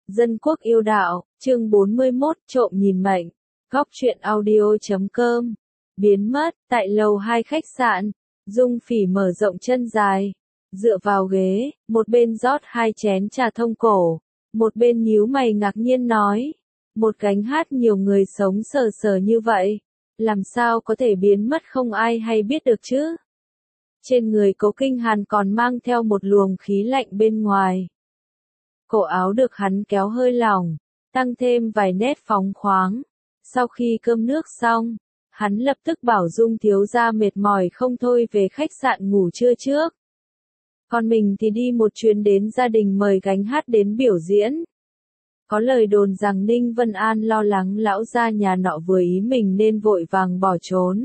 Dân quốc yêu đạo, chương 41, trộm nhìn mệnh. Góc truyện audio.com. Biến mất, tại lầu 2 khách sạn. Dung Phỉ mở rộng chân dài, dựa vào ghế, một bên rót 2 chén trà thông cổ, một bên nhíu mày ngạc nhiên nói. Một gánh hát nhiều người sống sờ sờ như vậy, làm sao có thể biến mất không ai hay biết được chứ? Trên người Cố Kinh Hàn còn mang theo một luồng khí lạnh bên ngoài. Cổ áo được hắn kéo hơi lỏng, tăng thêm vài nét phóng khoáng. Sau khi cơm nước xong, hắn lập tức bảo Dung thiếu gia mệt mỏi không thôi về khách sạn ngủ trưa trước. Còn mình thì đi một chuyến đến gia đình mời gánh hát đến biểu diễn. Có lời đồn rằng Ninh Vân An lo lắng lão gia nhà nọ vừa ý mình nên vội vàng bỏ trốn.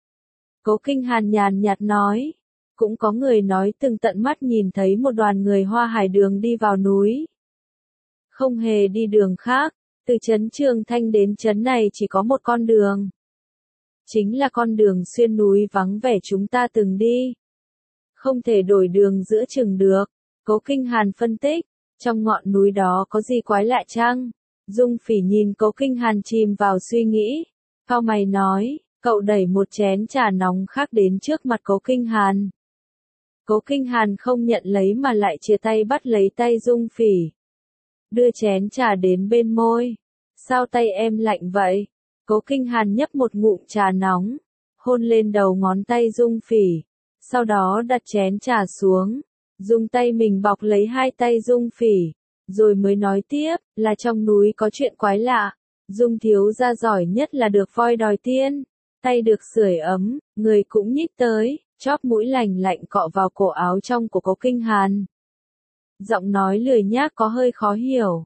Cố Kinh Hàn nhàn nhạt nói, cũng có người nói từng tận mắt nhìn thấy một đoàn người Hoa Hải Đường đi vào núi. Không hề đi đường khác, từ trấn Trường Thanh đến trấn này chỉ có một con đường. Chính là con đường xuyên núi vắng vẻ chúng ta từng đi. Không thể đổi đường giữa chừng được. Cố Kinh Hàn phân tích, trong ngọn núi đó có gì quái lạ chăng? Dung Phỉ nhìn Cố Kinh Hàn chìm vào suy nghĩ. Cau mày nói, cậu đẩy một chén trà nóng khác đến trước mặt Cố Kinh Hàn. Cố Kinh Hàn không nhận lấy mà lại chia tay bắt lấy tay Dung Phỉ. Đưa chén trà đến bên môi. Sao tay em lạnh vậy? Cố Kinh Hàn nhấp một ngụm trà nóng, hôn lên đầu ngón tay Dung Phỉ, sau đó đặt chén trà xuống, dùng tay mình bọc lấy hai tay Dung Phỉ, rồi mới nói tiếp, là trong núi có chuyện quái lạ, Dung thiếu gia giỏi nhất là được voi đòi tiên, tay được sưởi ấm, người cũng nhích tới, chóp mũi lành lạnh cọ vào cổ áo trong của Cố Kinh Hàn. Giọng nói lười nhác có hơi khó hiểu.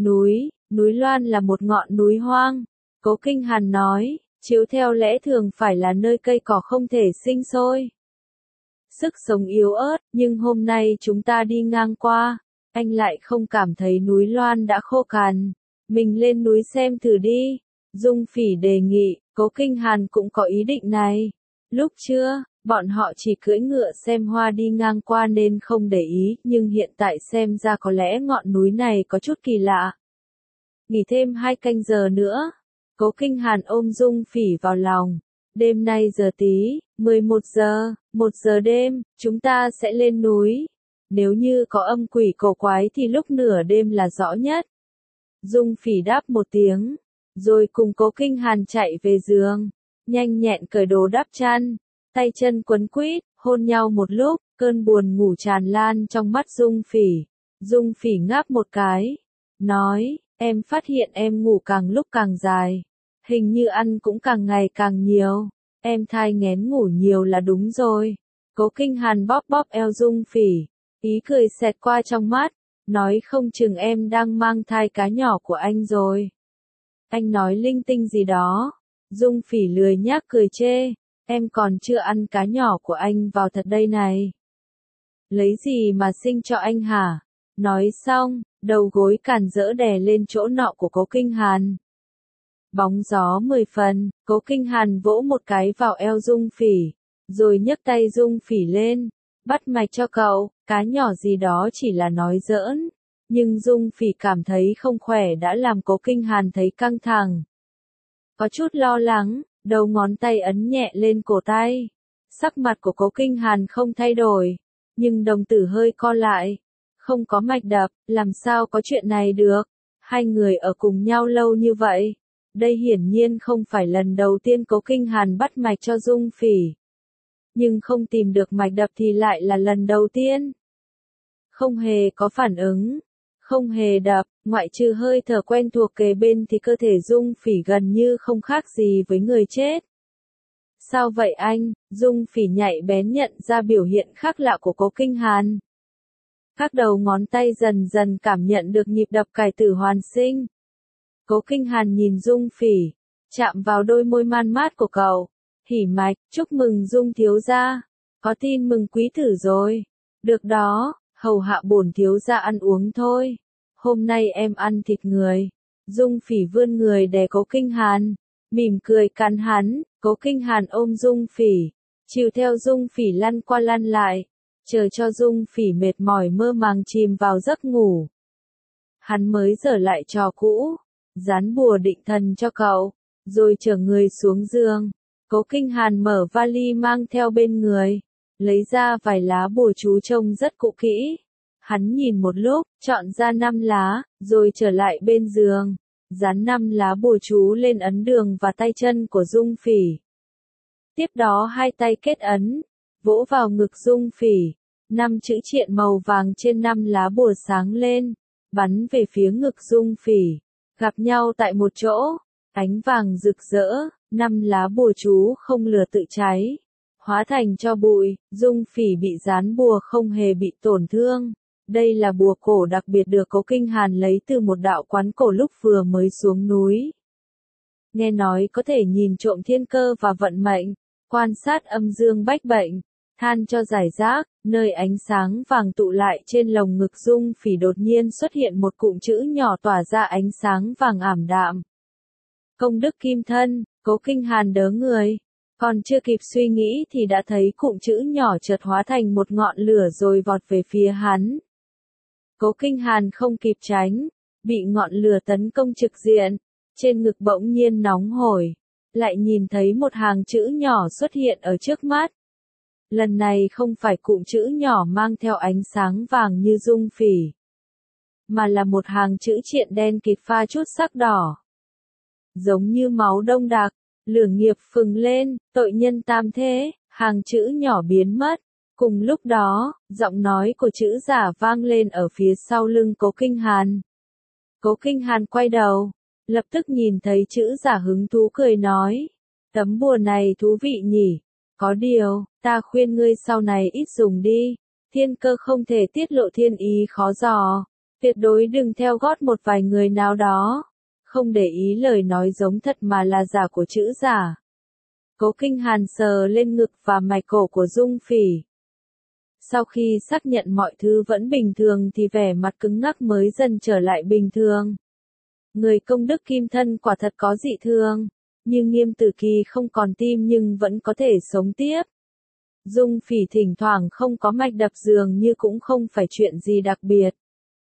Núi Loan là một ngọn núi hoang. Cố Kinh Hàn nói, chiếu theo lẽ thường phải là nơi cây cỏ không thể sinh sôi. Sức sống yếu ớt, nhưng hôm nay chúng ta đi ngang qua, anh lại không cảm thấy núi Loan đã khô cằn. Mình lên núi xem thử đi. Dung Phỉ đề nghị, Cố Kinh Hàn cũng có ý định này. Lúc trưa, bọn họ chỉ cưỡi ngựa xem hoa đi ngang qua nên không để ý, nhưng hiện tại xem ra có lẽ ngọn núi này có chút kỳ lạ. Nghỉ thêm 2 canh giờ nữa. Cố Kinh Hàn ôm Dung Phỉ vào lòng. Đêm nay giờ tí, 11 giờ, 1 giờ đêm, chúng ta sẽ lên núi. Nếu như có âm quỷ cổ quái thì lúc nửa đêm là rõ nhất. Dung Phỉ đáp một tiếng, rồi cùng Cố Kinh Hàn chạy về giường. Nhanh nhẹn cởi đồ đắp chăn, tay chân quấn quýt, hôn nhau một lúc, cơn buồn ngủ tràn lan trong mắt Dung Phỉ. Dung Phỉ ngáp một cái, nói, em phát hiện em ngủ càng lúc càng dài. Hình như ăn cũng càng ngày càng nhiều. Em thai nghén ngủ nhiều là đúng rồi. Cố Kinh Hàn bóp bóp eo Dung Phỉ. Ý cười xẹt qua trong mắt. Nói không chừng em đang mang thai cá nhỏ của anh rồi. Anh nói linh tinh gì đó. Dung Phỉ lười nhác cười chê. Em còn chưa ăn cá nhỏ của anh vào thật đây này. Lấy gì mà sinh cho anh hả? Nói xong, đầu gối càn rỡ đè lên chỗ nọ của Cố Kinh Hàn. Bóng gió 10 phần, Cố Kinh Hàn vỗ một cái vào eo Dung Phỉ, rồi nhấc tay Dung Phỉ lên, bắt mạch cho cậu, cá nhỏ gì đó chỉ là nói giỡn, nhưng Dung Phỉ cảm thấy không khỏe đã làm Cố Kinh Hàn thấy căng thẳng. Có chút lo lắng, đầu ngón tay ấn nhẹ lên cổ tay, sắc mặt của Cố Kinh Hàn không thay đổi, nhưng đồng tử hơi co lại, không có mạch đập, làm sao có chuyện này được, hai người ở cùng nhau lâu như vậy. Đây hiển nhiên không phải lần đầu tiên Cố Kinh Hàn bắt mạch cho Dung Phỉ. Nhưng không tìm được mạch đập thì lại là lần đầu tiên. Không hề có phản ứng, không hề đập, ngoại trừ hơi thở quen thuộc kề bên thì cơ thể Dung Phỉ gần như không khác gì với người chết. Sao vậy anh? Dung Phỉ nhạy bén nhận ra biểu hiện khác lạ của Cố Kinh Hàn. Các đầu ngón tay dần dần cảm nhận được nhịp đập cải tử hoàn sinh. Cố Kinh Hàn nhìn Dung Phỉ, chạm vào đôi môi man mát của cậu. Hỉ mạch, chúc mừng Dung thiếu gia. Có tin mừng quý tử rồi. Được đó, hầu hạ bổn thiếu gia ăn uống thôi. Hôm nay em ăn thịt người. Dung Phỉ vươn người đè Cố Kinh Hàn, mỉm cười cắn hắn. Cố Kinh Hàn ôm Dung Phỉ, chiều theo Dung Phỉ lăn qua lăn lại, chờ cho Dung Phỉ mệt mỏi mơ màng chìm vào giấc ngủ. hắn mới dở lại trò cũ, dán bùa định thần cho cậu, rồi chở người xuống giường. Cố Kinh Hàn mở vali mang theo bên người, lấy ra vài lá bùa chú trông rất cũ kỹ. Hắn nhìn một lúc, chọn ra 5 lá, rồi trở lại bên giường, dán 5 lá bùa chú lên ấn đường và tay chân của Dung Phỉ. Tiếp đó hai tay kết ấn, vỗ vào ngực Dung Phỉ, 5 chữ triện màu vàng trên 5 lá bùa sáng lên, bắn về phía ngực Dung Phỉ, gặp nhau tại một chỗ, ánh vàng rực rỡ, 5 lá bùa chú không lửa tự cháy, hóa thành tro bụi. Dung Phỉ bị dán bùa không hề bị tổn thương. Đây là bùa cổ đặc biệt được Cố Kinh Hàn lấy từ một đạo quán cổ lúc vừa mới xuống núi. Nghe nói có thể nhìn trộm thiên cơ và vận mệnh, quan sát âm dương bách bệnh, than cho giải rác, nơi ánh sáng vàng tụ lại trên lồng ngực Dung Phỉ đột nhiên xuất hiện một cụm chữ nhỏ tỏa ra ánh sáng vàng ảm đạm. Công đức kim thân. Cố Kinh Hàn đớ người, còn chưa kịp suy nghĩ thì đã thấy cụm chữ nhỏ chợt hóa thành một ngọn lửa rồi vọt về phía hắn. Cố Kinh Hàn không kịp tránh, bị ngọn lửa tấn công trực diện, trên ngực bỗng nhiên nóng hổi, lại nhìn thấy một hàng chữ nhỏ xuất hiện ở trước mắt. Lần này không phải cụm chữ nhỏ mang theo ánh sáng vàng như Dung Phỉ, mà là một hàng chữ triện đen kịt pha chút sắc đỏ. Giống như máu đông đặc, lửa nghiệp phừng lên, tội nhân tam thế, hàng chữ nhỏ biến mất. Cùng lúc đó, giọng nói của chữ giả vang lên ở phía sau lưng Cố Kinh Hàn. Cố Kinh Hàn quay đầu, lập tức nhìn thấy chữ giả hứng thú cười nói, tấm bùa này thú vị nhỉ, có điều, ta khuyên ngươi sau này ít dùng đi, thiên cơ không thể tiết lộ thiên ý khó dò, tuyệt đối đừng theo gót một vài người nào đó, không để ý lời nói giống thật mà là giả của chữ giả. Cố Kinh Hàn sờ lên ngực và mạch cổ của Dung Phỉ. Sau khi xác nhận mọi thứ vẫn bình thường thì vẻ mặt cứng ngắc mới dần trở lại bình thường. Người công đức kim thân quả thật có dị thường, nhưng Nghiêm Tử Kỳ không còn tim nhưng vẫn có thể sống tiếp. Dung Phỉ thỉnh thoảng không có mạch đập dường như cũng không phải chuyện gì đặc biệt.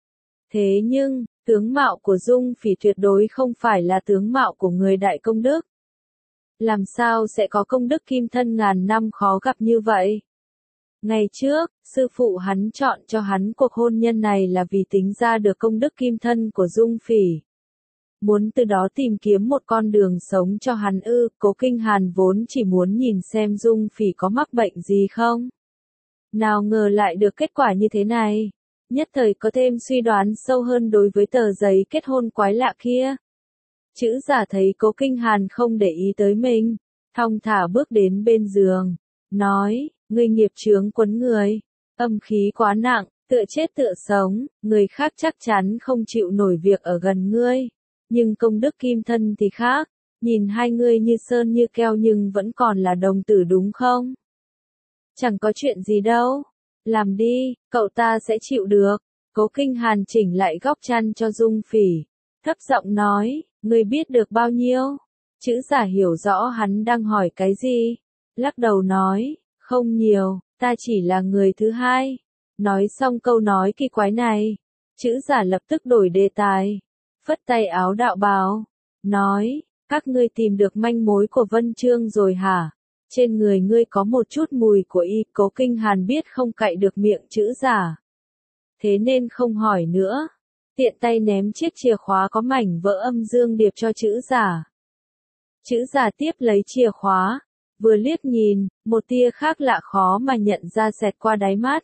Thế nhưng, tướng mạo của Dung Phỉ tuyệt đối không phải là tướng mạo của người đại công đức. Làm sao sẽ có công đức kim thân ngàn năm khó gặp như vậy? Ngày trước, sư phụ hắn chọn cho hắn cuộc hôn nhân này là vì tính ra được công đức kim thân của Dung Phỉ. Muốn từ đó tìm kiếm một con đường sống cho hắn ư. Cố Kinh Hàn vốn chỉ muốn nhìn xem Dung Phỉ có mắc bệnh gì không. Nào ngờ lại được kết quả như thế này. Nhất thời có thêm suy đoán sâu hơn đối với tờ giấy kết hôn quái lạ kia. Chữ giả thấy Cố Kinh Hàn không để ý tới mình, thong thả bước đến bên giường, nói, ngươi nghiệp chướng quấn người, âm khí quá nặng, tựa chết tựa sống, người khác chắc chắn không chịu nổi việc ở gần ngươi. Nhưng công đức kim thân thì khác, nhìn hai ngươi như sơn như keo nhưng vẫn còn là đồng tử đúng không? Chẳng có chuyện gì đâu, làm đi, cậu ta sẽ chịu được. Cố Kinh Hàn chỉnh lại góc chăn cho Dung Phỉ, thấp giọng nói, ngươi biết được bao nhiêu? Chữ giả hiểu rõ hắn đang hỏi cái gì, lắc đầu nói, không nhiều, ta chỉ là người thứ hai. Nói xong câu nói kỳ quái này, chữ giả lập tức đổi đề tài, phất tay áo đạo bào, nói, các ngươi tìm được manh mối của Vân Chương rồi hả? Trên người ngươi có một chút mùi của y. Cố Kinh Hàn biết không cậy được miệng chữ giả, thế nên không hỏi nữa, tiện tay ném chiếc chìa khóa có mảnh vỡ âm dương điệp cho chữ giả. Chữ giả tiếp lấy chìa khóa, vừa liếc nhìn, một tia khác lạ khó mà nhận ra xẹt qua đáy mắt.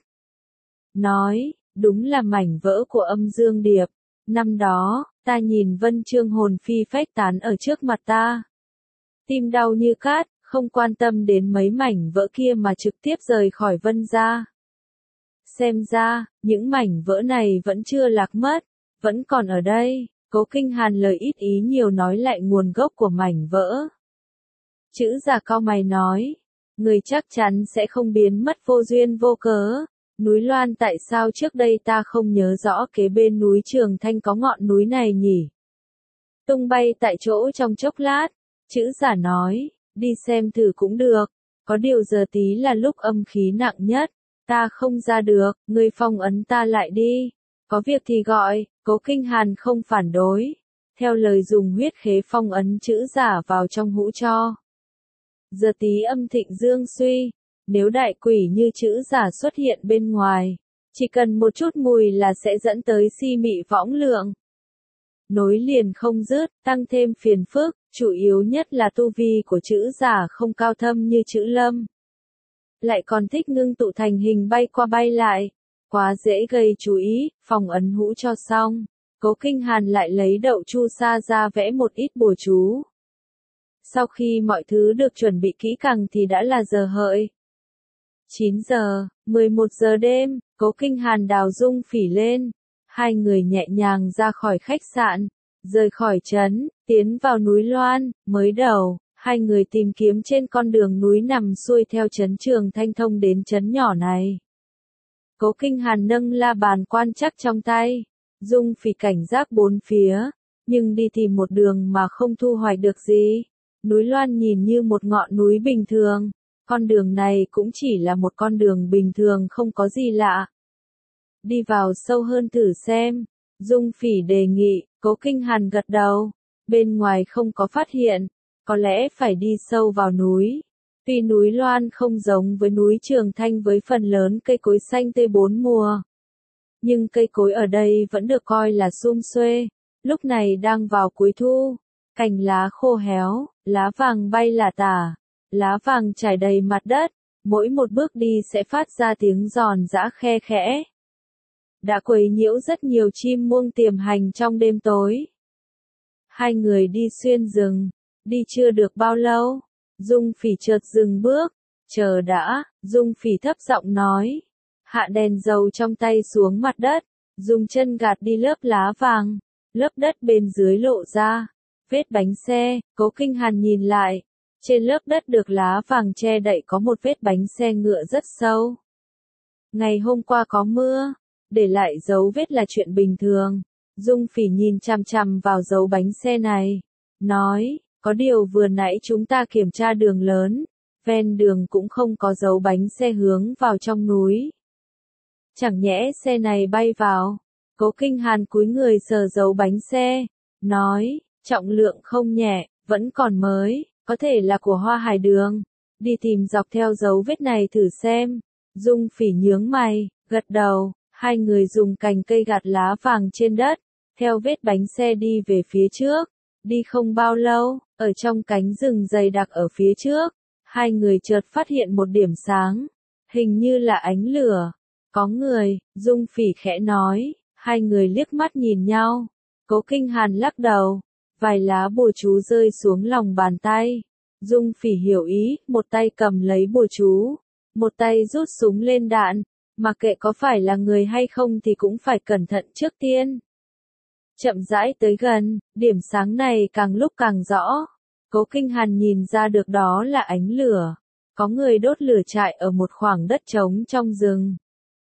Nói, đúng là mảnh vỡ của âm dương điệp. Năm đó, ta nhìn Vân Chương hồn phi phách tán ở trước mặt ta. Tim đau như cát, không quan tâm đến mấy mảnh vỡ kia mà trực tiếp rời khỏi Vân gia. Xem ra, những mảnh vỡ này vẫn chưa lạc mất, vẫn còn ở đây. Cố Kinh Hàn lời ít ý nhiều nói lại nguồn gốc của mảnh vỡ. Chữ giả cau mày nói, người chắc chắn sẽ không biến mất vô duyên vô cớ. Núi Loan tại sao trước đây ta không nhớ rõ kế bên núi Trường Thanh có ngọn núi này nhỉ? Tung bay tại chỗ trong chốc lát, chữ giả nói, đi xem thử cũng được, có điều giờ tí là lúc âm khí nặng nhất, ta không ra được, ngươi phong ấn ta lại đi, có việc thì gọi, Cố Kinh Hàn không phản đối, theo lời dùng huyết khế phong ấn chữ giả vào trong hũ cho. Giờ tí âm thịnh dương suy, nếu đại quỷ như chữ giả xuất hiện bên ngoài, chỉ cần một chút mùi là sẽ dẫn tới si mị võng lượng. Nối liền không dứt, tăng thêm phiền phức, chủ yếu nhất là tu vi của chữ giả không cao thâm như chữ lâm. Lại còn thích ngưng tụ thành hình bay qua bay lại, quá dễ gây chú ý, phòng ấn hũ cho xong. Cố Kinh Hàn lại lấy đậu chu sa ra vẽ một ít bùa chú. Sau khi mọi thứ được chuẩn bị kỹ càng thì đã là giờ hợi. 9 giờ, 11 giờ đêm, Cố Kinh Hàn đào Dung Phỉ lên. Hai người nhẹ nhàng ra khỏi khách sạn, rời khỏi trấn, tiến vào núi Loan. Mới đầu, hai người tìm kiếm trên con đường núi nằm xuôi theo trấn Trường Thanh thông đến trấn nhỏ này. Cố Kinh Hàn nâng la bàn quan trắc trong tay. Dung Phỉ cảnh giác bốn phía, nhưng đi tìm một đường mà không thu hoạch được gì. Núi Loan nhìn như một ngọn núi bình thường, con đường này cũng chỉ là một con đường bình thường không có gì lạ. Đi vào sâu hơn thử xem, Dung Phỉ đề nghị. Cố Kinh Hàn gật đầu, bên ngoài không có phát hiện, có lẽ phải đi sâu vào núi. Tuy núi Loan không giống với núi Trường Thanh với phần lớn cây cối xanh tươi bốn mùa, nhưng cây cối ở đây vẫn được coi là sum xuê. Lúc này đang vào cuối thu, cành lá khô héo, lá vàng bay lả tả, lá vàng trải đầy mặt đất, mỗi một bước đi sẽ phát ra tiếng giòn giã khe khẽ. Đã quấy nhiễu rất nhiều chim muông tiềm hành trong đêm tối. Hai người đi xuyên rừng, đi chưa được bao lâu, Dung Phỉ chợt dừng bước. Chờ đã, Dung Phỉ thấp giọng nói. Hạ đèn dầu trong tay xuống mặt đất, dùng chân gạt đi lớp lá vàng, lớp đất bên dưới lộ ra. Vết bánh xe. Cố Kinh Hàn nhìn lại, trên lớp đất được lá vàng che đậy có một vết bánh xe ngựa rất sâu. Ngày hôm qua có mưa, để lại dấu vết là chuyện bình thường. Dung Phỉ nhìn chằm chằm vào dấu bánh xe này, nói, có điều vừa nãy chúng ta kiểm tra đường lớn, ven đường cũng không có dấu bánh xe hướng vào trong núi. Chẳng nhẽ xe này bay vào? Cố Kinh Hàn cúi người sờ dấu bánh xe, nói, trọng lượng không nhẹ, vẫn còn mới, có thể là của Hoa Hải Đường. Đi tìm dọc theo dấu vết này thử xem. Dung Phỉ nhướng mày, gật đầu. Hai người dùng cành cây gạt lá vàng trên đất, theo vết bánh xe đi về phía trước. Đi không bao lâu, ở trong cánh rừng dày đặc ở phía trước, hai người chợt phát hiện một điểm sáng, hình như là ánh lửa. Có người, Dung Phỉ khẽ nói. Hai người liếc mắt nhìn nhau. Cố Kinh Hàn lắc đầu. Vài lá bùa chú rơi xuống lòng bàn tay. Dung Phỉ hiểu ý, một tay cầm lấy bùa chú, một tay rút súng lên đạn. Mà kệ có phải là người hay không thì cũng phải cẩn thận trước tiên. Chậm rãi tới gần, điểm sáng này càng lúc càng rõ. Cố Kinh Hàn nhìn ra được đó là ánh lửa. Có người đốt lửa trại ở một khoảng đất trống trong rừng.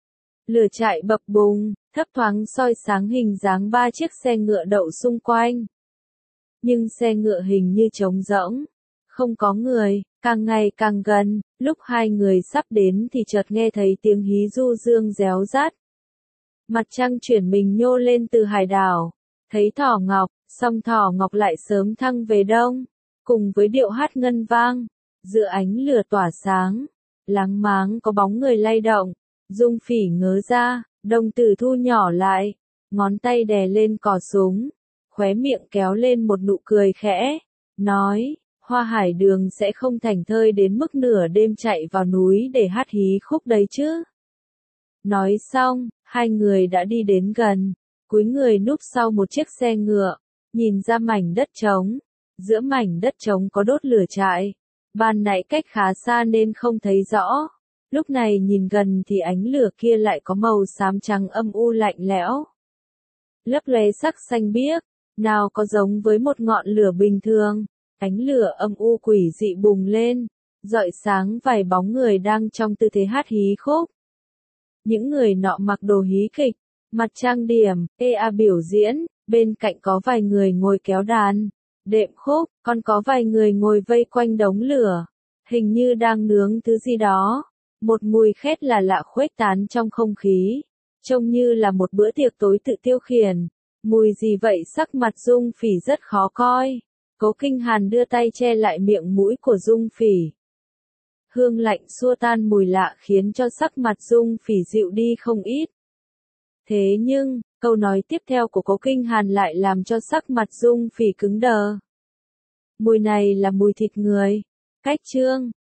Lửa trại bập bùng, thấp thoáng soi sáng hình dáng ba chiếc xe ngựa đậu xung quanh. Nhưng xe ngựa hình như trống rỗng, không có người. Càng ngày càng gần, lúc hai người sắp đến thì chợt nghe thấy tiếng hí du dương réo rắt. Mặt trăng chuyển mình nhô lên từ hải đảo, thấy thỏ ngọc, song thỏ ngọc lại sớm thăng về đông, cùng với điệu hát ngân vang, giữa ánh lửa tỏa sáng, láng máng có bóng người lay động. Dung Phỉ ngớ ra, đồng tử thu nhỏ lại, ngón tay đè lên cò súng, khóe miệng kéo lên một nụ cười khẽ, nói, Hoa Hải Đường sẽ không thảnh thơi đến mức nửa đêm chạy vào núi để hát hí khúc đấy chứ. Nói xong, hai người đã đi đến gần, cúi người núp sau một chiếc xe ngựa, nhìn ra mảnh đất trống. Giữa mảnh đất trống có đốt lửa trại. Ban nãy cách khá xa nên không thấy rõ. Lúc này nhìn gần thì ánh lửa kia lại có màu xám trắng âm u lạnh lẽo. Lấp lóe sắc xanh biếc, nào có giống với một ngọn lửa bình thường. Ánh lửa âm u quỷ dị bùng lên, rọi sáng vài bóng người đang trong tư thế hát hí khúc. Những người nọ mặc đồ hí kịch, mặt trang điểm, biểu diễn, bên cạnh có vài người ngồi kéo đàn, đệm khúc, còn có vài người ngồi vây quanh đống lửa, hình như đang nướng thứ gì đó. Một mùi khét là lạ khuếch tán trong không khí, trông như là một bữa tiệc tối tự tiêu khiển. Mùi gì vậy? Sắc mặt Dung Phỉ rất khó coi. Cố Kinh Hàn đưa tay che lại miệng mũi của Dung Phỉ. Hương lạnh xua tan mùi lạ khiến cho sắc mặt Dung Phỉ dịu đi không ít. Thế nhưng, câu nói tiếp theo của Cố Kinh Hàn lại làm cho sắc mặt Dung Phỉ cứng đờ. Mùi này là mùi thịt người. Cách Trương,